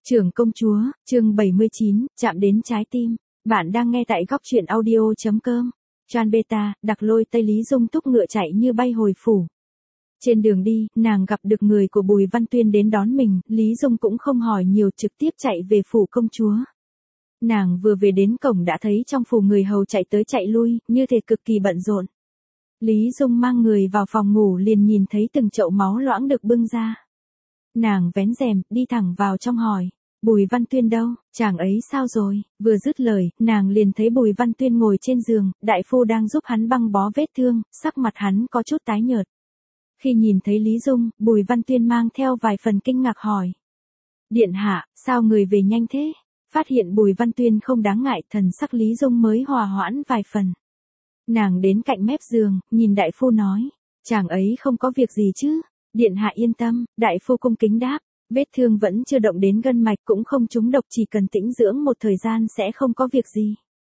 Trưởng công chúa, chương 79, chạm đến trái tim. Bạn đang nghe tại góc truyện audio.com. Tran Beta, Đặc Lôi Tây Lý Dung thúc ngựa chạy như bay hồi phủ. Trên đường đi, nàng gặp được người của Bùi Văn Tuyên đến đón mình, Lý Dung cũng không hỏi nhiều trực tiếp chạy về phủ công chúa. Nàng vừa về đến cổng đã thấy trong phủ người hầu chạy tới chạy lui, như thể cực kỳ bận rộn. Lý Dung mang người vào phòng ngủ liền nhìn thấy từng chậu máu loãng được bưng ra. Nàng vén rèm, đi thẳng vào trong hỏi, Bùi Văn Tuyên đâu, chàng ấy sao rồi, vừa dứt lời, nàng liền thấy Bùi Văn Tuyên ngồi trên giường, đại phu đang giúp hắn băng bó vết thương, sắc mặt hắn có chút tái nhợt. Khi nhìn thấy Lý Dung, Bùi Văn Tuyên mang theo vài phần kinh ngạc hỏi. Điện hạ, sao người về nhanh thế? Phát hiện Bùi Văn Tuyên không đáng ngại, thần sắc Lý Dung mới hòa hoãn vài phần. Nàng đến cạnh mép giường, nhìn đại phu nói, chàng ấy không có việc gì chứ? Điện hạ yên tâm, đại phu cung kính đáp, vết thương vẫn chưa động đến gân mạch cũng không trúng độc, chỉ cần tĩnh dưỡng một thời gian sẽ không có việc gì.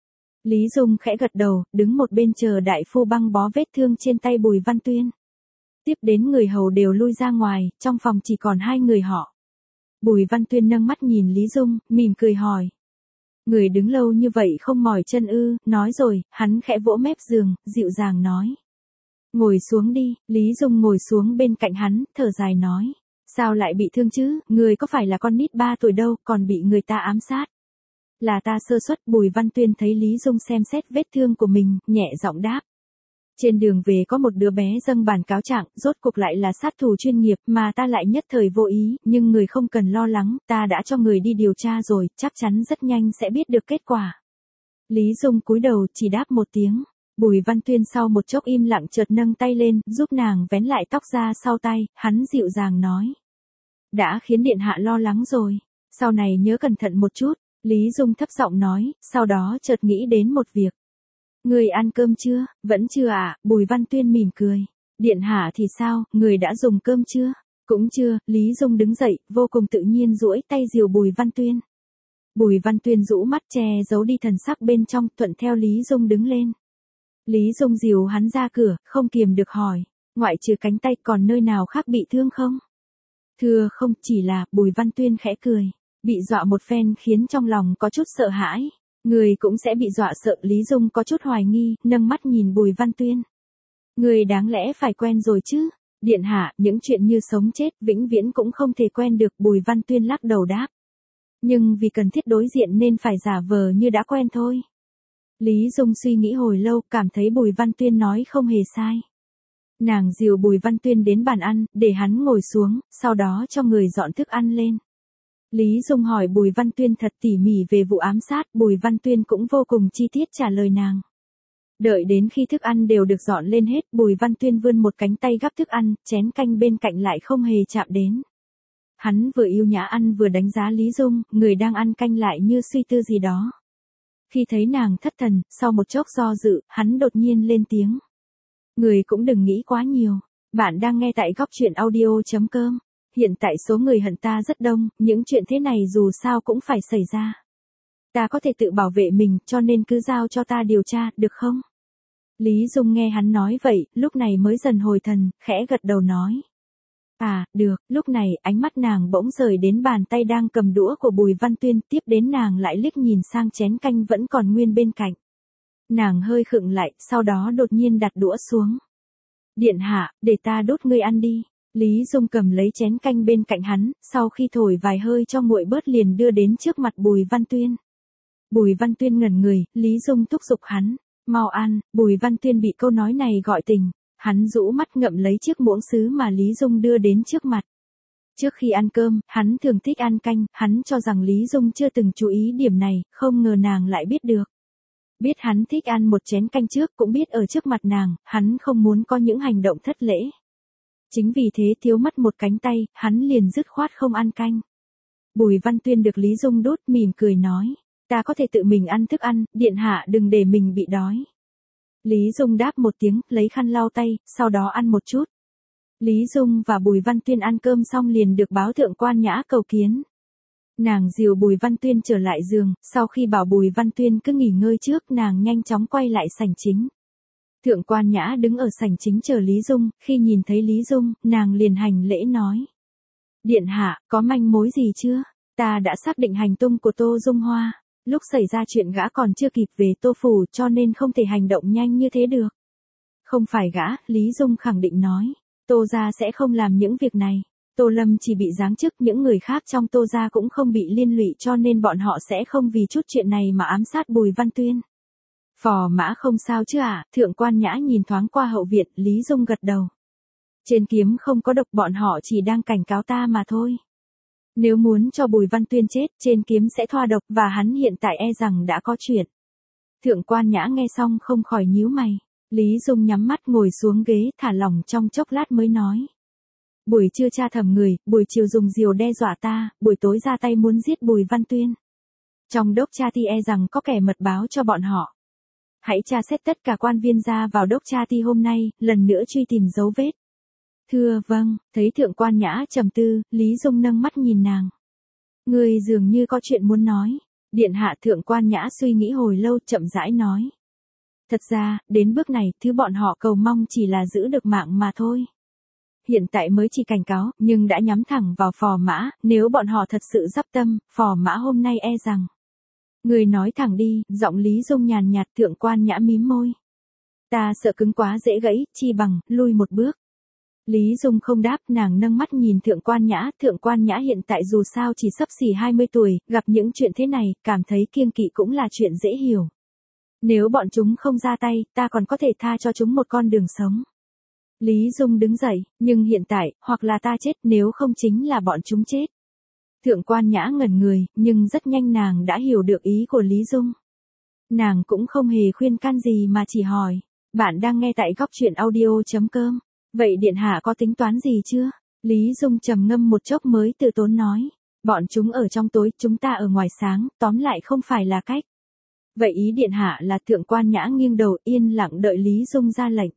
Lý Dung khẽ gật đầu, đứng một bên chờ đại phu băng bó vết thương trên tay Bùi Văn Tuyên. Tiếp đến người hầu đều lui ra ngoài, trong phòng chỉ còn hai người họ. Bùi Văn Tuyên nâng mắt nhìn Lý Dung, mỉm cười hỏi. Người đứng lâu như vậy không mỏi chân ư? Nói rồi, hắn khẽ vỗ mép giường, dịu dàng nói. Ngồi xuống đi, Lý Dung ngồi xuống bên cạnh hắn, thở dài nói. Sao lại bị thương chứ, người có phải là con nít 3 tuổi đâu, còn bị người ta ám sát. Là ta sơ suất. Bùi Văn Tuyên thấy Lý Dung xem xét vết thương của mình, nhẹ giọng đáp. Trên đường về có một đứa bé dâng bản cáo trạng, rốt cuộc lại là sát thủ chuyên nghiệp mà ta lại nhất thời vô ý, nhưng người không cần lo lắng, ta đã cho người đi điều tra rồi, chắc chắn rất nhanh sẽ biết được kết quả. Lý Dung cúi đầu chỉ đáp một tiếng. Bùi Văn Tuyên sau một chốc im lặng chợt nâng tay lên, giúp nàng vén lại tóc ra sau tay, hắn dịu dàng nói. Đã khiến điện hạ lo lắng rồi, sau này nhớ cẩn thận một chút, Lý Dung thấp giọng nói, sau đó chợt nghĩ đến một việc. Người ăn cơm chưa? Vẫn chưa ạ. Bùi Văn Tuyên mỉm cười. Điện hạ thì sao, người đã dùng cơm chưa? Cũng chưa. Lý Dung đứng dậy, vô cùng tự nhiên duỗi tay dìu Bùi Văn Tuyên. Bùi Văn Tuyên rũ mắt che giấu đi thần sắc bên trong, thuận theo Lý Dung đứng lên. Lý Dung dìu hắn ra cửa, không kiềm được hỏi, ngoại trừ cánh tay còn nơi nào khác bị thương không? Thưa không, chỉ là, Bùi Văn Tuyên khẽ cười, bị dọa một phen khiến trong lòng có chút sợ hãi. Người cũng sẽ bị dọa sợ. Lý Dung có chút hoài nghi, nâng mắt nhìn Bùi Văn Tuyên. Người đáng lẽ phải quen rồi chứ? Điện hạ, những chuyện như sống chết, vĩnh viễn cũng không thể quen được. Bùi Văn Tuyên lắc đầu đáp. Nhưng vì cần thiết đối diện nên phải giả vờ như đã quen thôi. Lý Dung suy nghĩ hồi lâu, cảm thấy Bùi Văn Tuyên nói không hề sai. Nàng dìu Bùi Văn Tuyên đến bàn ăn, để hắn ngồi xuống, sau đó cho người dọn thức ăn lên. Lý Dung hỏi Bùi Văn Tuyên thật tỉ mỉ về vụ ám sát, Bùi Văn Tuyên cũng vô cùng chi tiết trả lời nàng. Đợi đến khi thức ăn đều được dọn lên hết, Bùi Văn Tuyên vươn một cánh tay gắp thức ăn, chén canh bên cạnh lại không hề chạm đến. Hắn vừa yêu nhã ăn vừa đánh giá Lý Dung, người đang ăn canh lại như suy tư gì đó. Khi thấy nàng thất thần, sau một chốc do dự, hắn đột nhiên lên tiếng. Người cũng đừng nghĩ quá nhiều. Bạn đang nghe tại góc truyện audio.com. Hiện tại số người hận ta rất đông, những chuyện thế này dù sao cũng phải xảy ra. Ta có thể tự bảo vệ mình, cho nên cứ giao cho ta điều tra, được không? Lý Dung nghe hắn nói vậy, lúc này mới dần hồi thần, khẽ gật đầu nói. À, được. Lúc này, ánh mắt nàng bỗng rời đến bàn tay đang cầm đũa của Bùi Văn Tuyên, tiếp đến nàng lại liếc nhìn sang chén canh vẫn còn nguyên bên cạnh. Nàng hơi khựng lại, sau đó đột nhiên đặt đũa xuống. Điện hạ, để ta đốt ngươi ăn đi. Lý Dung cầm lấy chén canh bên cạnh hắn, sau khi thổi vài hơi cho nguội bớt liền đưa đến trước mặt Bùi Văn Tuyên. Bùi Văn Tuyên ngẩn người, Lý Dung thúc giục hắn, mau ăn. Bùi Văn Tuyên bị câu nói này gọi tỉnh, hắn rũ mắt ngậm lấy chiếc muỗng sứ mà Lý Dung đưa đến trước mặt. Trước khi ăn cơm, hắn thường thích ăn canh, hắn cho rằng Lý Dung chưa từng chú ý điểm này, không ngờ nàng lại biết được. Biết hắn thích ăn một chén canh trước, cũng biết ở trước mặt nàng, hắn không muốn có những hành động thất lễ. Chính vì thế thiếu mất một cánh tay, hắn liền dứt khoát không ăn canh. Bùi Văn Tuyên được Lý Dung đút, mỉm cười nói, ta có thể tự mình ăn thức ăn, điện hạ đừng để mình bị đói. Lý Dung đáp một tiếng, lấy khăn lau tay, sau đó ăn một chút. Lý Dung và Bùi Văn Tuyên ăn cơm xong liền được báo thượng quan nhã cầu kiến. Nàng dìu Bùi Văn Tuyên trở lại giường, sau khi bảo Bùi Văn Tuyên cứ nghỉ ngơi trước, nàng nhanh chóng quay lại sảnh chính. Thượng quan nhã đứng ở sảnh chính chờ Lý Dung, khi nhìn thấy Lý Dung, nàng liền hành lễ nói. Điện hạ, có manh mối gì chưa? Ta đã xác định hành tung của Tô Dung Hoa. Lúc xảy ra chuyện gã còn chưa kịp về Tô Phủ cho nên không thể hành động nhanh như thế được. Không phải gã, Lý Dung khẳng định nói. Tô gia sẽ không làm những việc này. Tô Lâm chỉ bị giáng chức, những người khác trong Tô gia cũng không bị liên lụy cho nên bọn họ sẽ không vì chút chuyện này mà ám sát Bùi Văn Tuyên. Phò Mã không sao chứ ạ? Thượng Quan Nhã nhìn thoáng qua hậu viện, Lý Dung gật đầu. Trên kiếm không có độc, bọn họ chỉ đang cảnh cáo ta mà thôi. Nếu muốn cho Bùi Văn Tuyên chết, trên kiếm sẽ thoa độc và hắn hiện tại e rằng đã có chuyện. Thượng Quan Nhã nghe xong không khỏi nhíu mày. Lý Dung nhắm mắt ngồi xuống ghế, thả lỏng trong chốc lát mới nói. Buổi trưa tra thẩm người, buổi chiều dùng diều đe dọa ta, buổi tối ra tay muốn giết Bùi Văn Tuyên. Trong đốc tra ti e rằng có kẻ mật báo cho bọn họ. Hãy tra xét tất cả quan viên ra vào đốc tra ti hôm nay, lần nữa truy tìm dấu vết. Thưa vâng, thấy Thượng Quan Nhã trầm tư, Lý Dung nâng mắt nhìn nàng. Người dường như có chuyện muốn nói. Điện hạ. Thượng Quan Nhã suy nghĩ hồi lâu, chậm rãi nói. Thật ra, đến bước này, thứ bọn họ cầu mong chỉ là giữ được mạng mà thôi. Hiện tại mới chỉ cảnh cáo, nhưng đã nhắm thẳng vào Phò Mã, nếu bọn họ thật sự dắp tâm, Phò Mã hôm nay e rằng. Người nói thẳng đi, giọng Lý Dung nhàn nhạt. Thượng Quan Nhã mím môi. Ta sợ cứng quá dễ gãy, chi bằng, lui một bước. Lý Dung không đáp, nàng nâng mắt nhìn Thượng Quan Nhã. Thượng Quan Nhã hiện tại dù sao chỉ xấp xỉ 20 tuổi, gặp những chuyện thế này, cảm thấy kiêng kỵ cũng là chuyện dễ hiểu. Nếu bọn chúng không ra tay, ta còn có thể tha cho chúng một con đường sống. Lý Dung đứng dậy, nhưng hiện tại, hoặc là ta chết, nếu không chính là bọn chúng chết. Thượng Quan Nhã ngẩn người, nhưng rất nhanh nàng đã hiểu được ý của Lý Dung. Nàng cũng không hề khuyên can gì mà chỉ hỏi. Bạn đang nghe tại góc truyện audio.com. Vậy điện hạ có tính toán gì chưa? Lý Dung trầm ngâm một chốc mới từ tốn nói. Bọn chúng ở trong tối, chúng ta ở ngoài sáng, tóm lại không phải là cách. Vậy ý điện hạ là? Thượng Quan Nhã nghiêng đầu yên lặng đợi Lý Dung ra lệnh.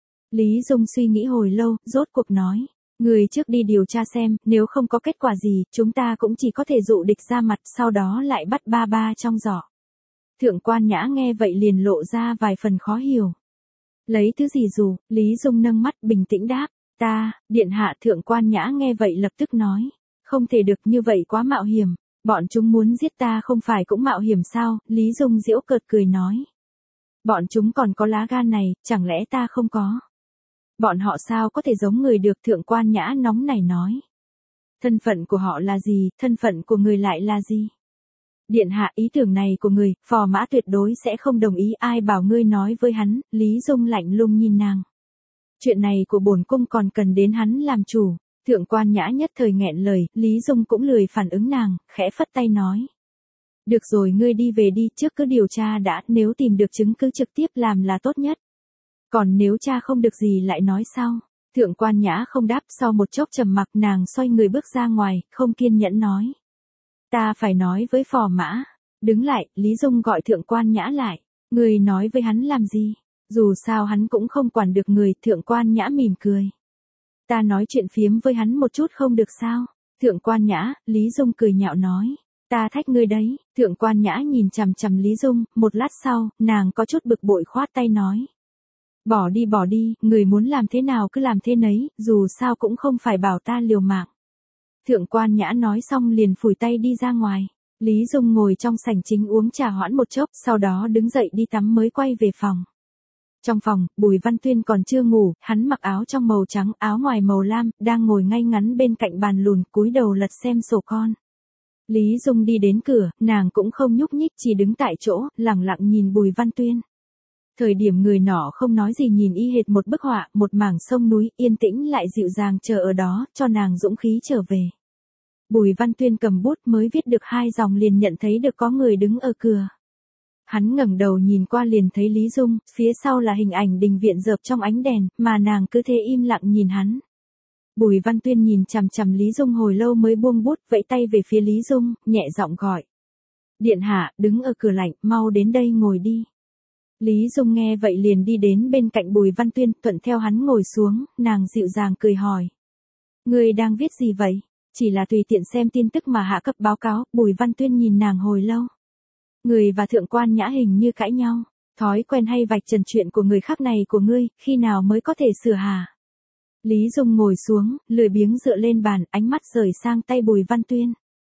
Lý Dung suy nghĩ hồi lâu, rốt cuộc nói. Người trước đi điều tra xem, nếu không có kết quả gì, chúng ta cũng chỉ có thể dụ địch ra mặt, sau đó lại bắt ba ba trong giỏ. Thượng Quan Nhã nghe vậy liền lộ ra vài phần khó hiểu. Lấy thứ gì dù? Lý Dung nâng mắt bình tĩnh đáp. Ta, điện hạ. Thượng Quan Nhã nghe vậy lập tức nói. Không thể được, như vậy quá mạo hiểm. Bọn chúng muốn giết ta không phải cũng mạo hiểm sao? Lý Dung giễu cợt cười nói. Bọn chúng còn có lá gan này, chẳng lẽ ta không có? Bọn họ sao có thể giống người được? Thượng Quan Nhã nóng nảy nói. Thân phận của họ là gì, thân phận của người lại là gì? Điện hạ, ý tưởng này của người, Phò Mã tuyệt đối sẽ không đồng ý, ai bảo ngươi nói với hắn? Lý Dung lạnh lùng nhìn nàng. Chuyện này của bổn cung còn cần đến hắn làm chủ. Thượng Quan Nhã nhất thời nghẹn lời, Lý Dung cũng lười phản ứng nàng, khẽ phất tay nói. Được rồi, ngươi đi về đi, trước cứ điều tra đã, nếu tìm được chứng cứ trực tiếp làm là tốt nhất. Còn nếu cha không được gì lại nói sau. Thượng Quan Nhã không đáp, sau một chốc trầm mặc nàng xoay người bước ra ngoài, không kiên nhẫn nói. Ta phải nói với Phò Mã. Đứng lại, Lý Dung gọi Thượng Quan Nhã lại. Người nói với hắn làm gì? Dù sao hắn cũng không quản được người. Thượng Quan Nhã mỉm cười. Ta nói chuyện phiếm với hắn một chút không được sao? Thượng Quan Nhã. Lý Dung cười nhạo nói. Ta thách ngươi đấy. Thượng Quan Nhã nhìn chằm chằm Lý Dung, một lát sau, nàng có chút bực bội khoát tay nói. Bỏ đi, người muốn làm thế nào cứ làm thế nấy, dù sao cũng không phải bảo ta liều mạng. Thượng Quan Nhã nói xong liền phủi tay đi ra ngoài. Lý Dung ngồi trong sảnh chính uống trà hoãn một chốc, sau đó đứng dậy đi tắm mới quay về phòng. Trong phòng, Bùi Văn Tuyên còn chưa ngủ, hắn mặc áo trong màu trắng, áo ngoài màu lam, đang ngồi ngay ngắn bên cạnh bàn lùn, cúi đầu lật xem sổ con. Lý Dung đi đến cửa, nàng cũng không nhúc nhích, chỉ đứng tại chỗ, lặng lặng nhìn Bùi Văn Tuyên. Thời điểm người nọ không nói gì nhìn y hệt một bức họa, một mảng sông núi, yên tĩnh lại dịu dàng chờ ở đó, cho nàng dũng khí trở về. Bùi Văn Tuyên cầm bút mới viết được 2 dòng liền nhận thấy được có người đứng ở cửa. Hắn ngẩng đầu nhìn qua liền thấy Lý Dung, phía sau là hình ảnh đình viện rợp trong ánh đèn, mà nàng cứ thế im lặng nhìn hắn. Bùi Văn Tuyên nhìn chằm chằm Lý Dung hồi lâu mới buông bút, vẫy tay về phía Lý Dung, nhẹ giọng gọi. Điện hạ, đứng ở cửa lạnh, mau đến đây ngồi đi. Lý Dung nghe vậy liền đi đến bên cạnh Bùi Văn Tuyên, thuận theo hắn ngồi xuống, nàng dịu dàng cười hỏi. Ngươi đang viết gì vậy? Chỉ là tùy tiện xem tin tức mà hạ cấp báo cáo. Bùi Văn Tuyên nhìn nàng hồi lâu. Người và Thượng Quan Nhã hình như cãi nhau. Thói quen hay vạch trần chuyện của người khác này của ngươi, khi nào mới có thể sửa hả? Lý Dung ngồi xuống, lười biếng dựa lên bàn, ánh mắt rời sang tay Bùi Văn Tuyên.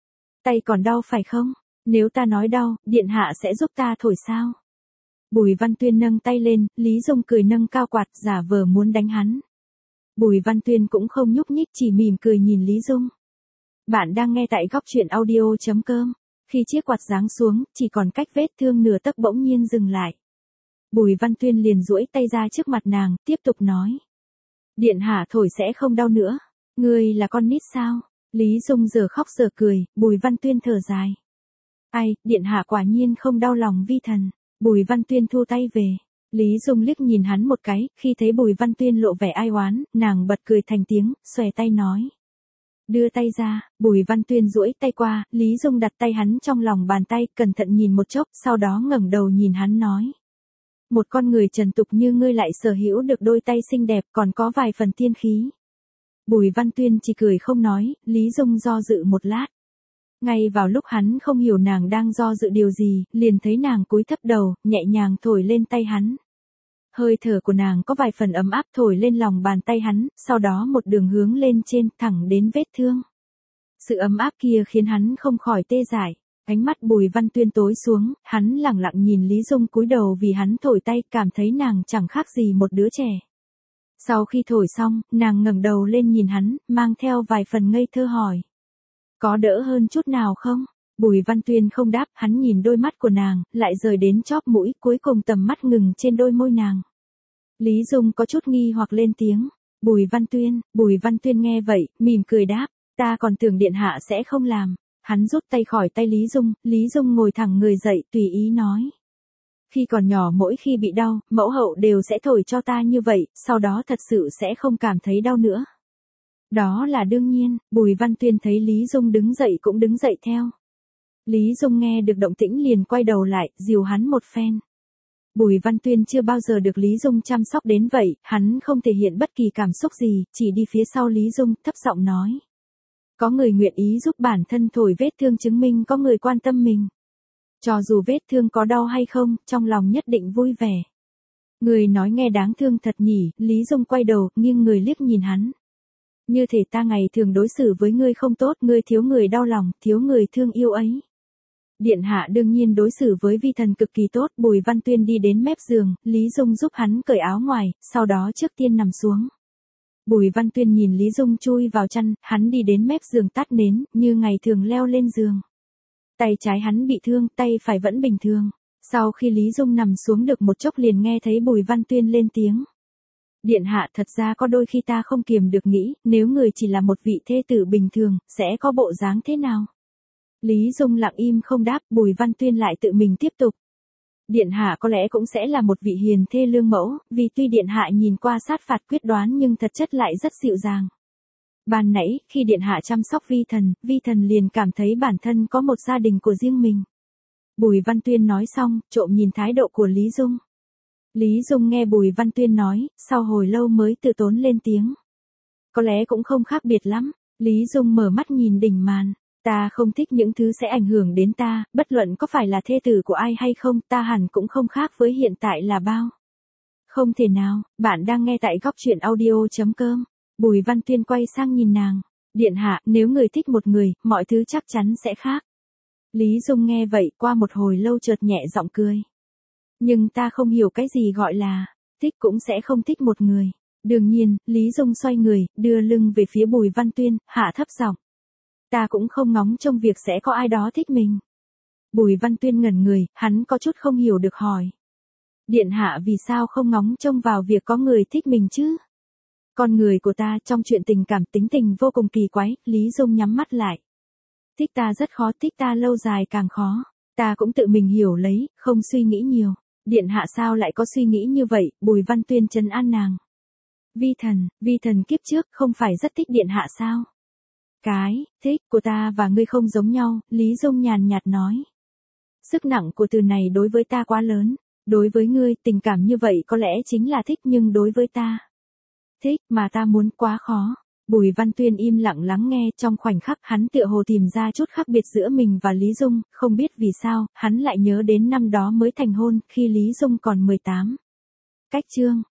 Tay còn đau phải không? Nếu ta nói đau, điện hạ sẽ giúp ta thổi sao? Bùi Văn Tuyên nâng tay lên, Lý Dung cười nâng cao quạt giả vờ muốn đánh hắn. Bùi Văn Tuyên cũng không nhúc nhích chỉ mỉm cười nhìn Lý Dung. Bạn đang nghe tại góc truyện audio.com. Khi chiếc quạt giáng xuống, chỉ còn cách vết thương nửa tấc bỗng nhiên dừng lại. Bùi Văn Tuyên liền duỗi tay ra trước mặt nàng, tiếp tục nói. Điện hạ thổi sẽ không đau nữa. Ngươi là con nít sao? Lý Dung giờ khóc giờ cười, Bùi Văn Tuyên thở dài. Ai, điện hạ quả nhiên không đau lòng vi thần. Bùi Văn Tuyên thu tay về. Lý Dung liếc nhìn hắn một cái, khi thấy Bùi Văn Tuyên lộ vẻ ai oán, nàng bật cười thành tiếng, xòe tay nói. Đưa tay ra, Bùi Văn Tuyên duỗi tay qua, Lý Dung đặt tay hắn trong lòng bàn tay, cẩn thận nhìn một chốc, sau đó ngẩng đầu nhìn hắn nói. Một con người trần tục như ngươi lại sở hữu được đôi tay xinh đẹp còn có vài phần tiên khí. Bùi Văn Tuyên chỉ cười không nói, Lý Dung do dự một lát. Ngay vào lúc hắn không hiểu nàng đang do dự điều gì, liền thấy nàng cúi thấp đầu, nhẹ nhàng thổi lên tay hắn. Hơi thở của nàng có vài phần ấm áp thổi lên lòng bàn tay hắn, sau đó một đường hướng lên trên thẳng đến vết thương. Sự ấm áp kia khiến hắn không khỏi tê dại. Ánh mắt Bùi Văn Tuyên tối xuống, hắn lẳng lặng nhìn Lý Dung cúi đầu vì hắn thổi tay, cảm thấy nàng chẳng khác gì một đứa trẻ. Sau khi thổi xong, nàng ngẩng đầu lên nhìn hắn, mang theo vài phần ngây thơ hỏi. Có đỡ hơn chút nào không? Bùi Văn Tuyên không đáp, hắn nhìn đôi mắt của nàng, lại rời đến chóp mũi, cuối cùng tầm mắt ngừng trên đôi môi nàng. Lý Dung có chút nghi hoặc lên tiếng. Bùi Văn Tuyên nghe vậy, mỉm cười đáp, ta còn tưởng điện hạ sẽ không làm. Hắn rút tay khỏi tay Lý Dung ngồi thẳng người dậy tùy ý nói. Khi còn nhỏ mỗi khi bị đau, mẫu hậu đều sẽ thổi cho ta như vậy, sau đó thật sự sẽ không cảm thấy đau nữa. Đó là đương nhiên, Bùi Văn Tuyên thấy Lý Dung đứng dậy cũng đứng dậy theo. Lý Dung nghe được động tĩnh liền quay đầu lại, dìu hắn một phen. Bùi Văn Tuyên chưa bao giờ được Lý Dung chăm sóc đến vậy, hắn không thể hiện bất kỳ cảm xúc gì, chỉ đi phía sau Lý Dung, thấp giọng nói. Có người nguyện ý giúp bản thân thổi vết thương chứng minh có người quan tâm mình. Cho dù vết thương có đau hay không, trong lòng nhất định vui vẻ. Người nói nghe đáng thương thật nhỉ, Lý Dung quay đầu, nghiêng người liếc nhìn hắn. Như thể ta ngày thường đối xử với ngươi không tốt, ngươi thiếu người đau lòng, thiếu người thương yêu ấy. Điện hạ đương nhiên đối xử với vi thần cực kỳ tốt, Bùi Văn Tuyên đi đến mép giường, Lý Dung giúp hắn cởi áo ngoài, sau đó trước tiên nằm xuống. Bùi Văn Tuyên nhìn Lý Dung chui vào chăn, hắn đi đến mép giường tắt nến, như ngày thường leo lên giường. Tay trái hắn bị thương, tay phải vẫn bình thường. Sau khi Lý Dung nằm xuống được một chốc liền nghe thấy Bùi Văn Tuyên lên tiếng. Điện hạ thật ra có đôi khi ta không kiềm được nghĩ, nếu người chỉ là một vị thê tử bình thường, sẽ có bộ dáng thế nào? Lý Dung lặng im không đáp, Bùi Văn Tuyên lại tự mình tiếp tục. Điện hạ có lẽ cũng sẽ là một vị hiền thê lương mẫu, vì tuy điện hạ nhìn qua sát phạt quyết đoán nhưng thật chất lại rất dịu dàng. Ban nãy, khi điện hạ chăm sóc vi thần liền cảm thấy bản thân có một gia đình của riêng mình. Bùi Văn Tuyên nói xong, trộm nhìn thái độ của Lý Dung. Lý Dung nghe Bùi Văn Tuyên nói, sau hồi lâu mới tự tốn lên tiếng. Có lẽ cũng không khác biệt lắm. Lý Dung mở mắt nhìn đỉnh màn. Ta không thích những thứ sẽ ảnh hưởng đến ta, bất luận có phải là thê tử của ai hay không, ta hẳn cũng không khác với hiện tại là bao. Không thể nào, bạn đang nghe tại góc truyện audio.com. Bùi Văn Tuyên quay sang nhìn nàng. Điện hạ, nếu người thích một người, mọi thứ chắc chắn sẽ khác. Lý Dung nghe vậy, qua một hồi lâu chợt nhẹ giọng cười. Nhưng ta không hiểu cái gì gọi là, thích cũng sẽ không thích một người. Đương nhiên, Lý Dung xoay người, đưa lưng về phía Bùi Văn Tuyên, hạ thấp giọng. Ta cũng không ngóng trông việc sẽ có ai đó thích mình. Bùi Văn Tuyên ngẩn người, hắn có chút không hiểu được hỏi. Điện hạ vì sao không ngóng trông vào việc có người thích mình chứ? Con người của ta trong chuyện tình cảm tính tình vô cùng kỳ quái, Lý Dung nhắm mắt lại. Thích ta rất khó, thích ta lâu dài càng khó. Ta cũng tự mình hiểu lấy, không suy nghĩ nhiều. Điện hạ sao lại có suy nghĩ như vậy, Bùi Văn Tuyên trấn an nàng. Vi thần kiếp trước không phải rất thích điện hạ sao? Cái, thích của ta và ngươi không giống nhau, Lý Dung nhàn nhạt nói. Sức nặng của từ này đối với ta quá lớn. Đối với ngươi, tình cảm như vậy có lẽ chính là thích nhưng đối với ta. Thích mà ta muốn quá khó. Bùi Văn Tuyên im lặng lắng nghe, trong khoảnh khắc hắn tựa hồ tìm ra chút khác biệt giữa mình và Lý Dung, không biết vì sao, hắn lại nhớ đến năm đó mới thành hôn, khi Lý Dung còn 18. Cách chương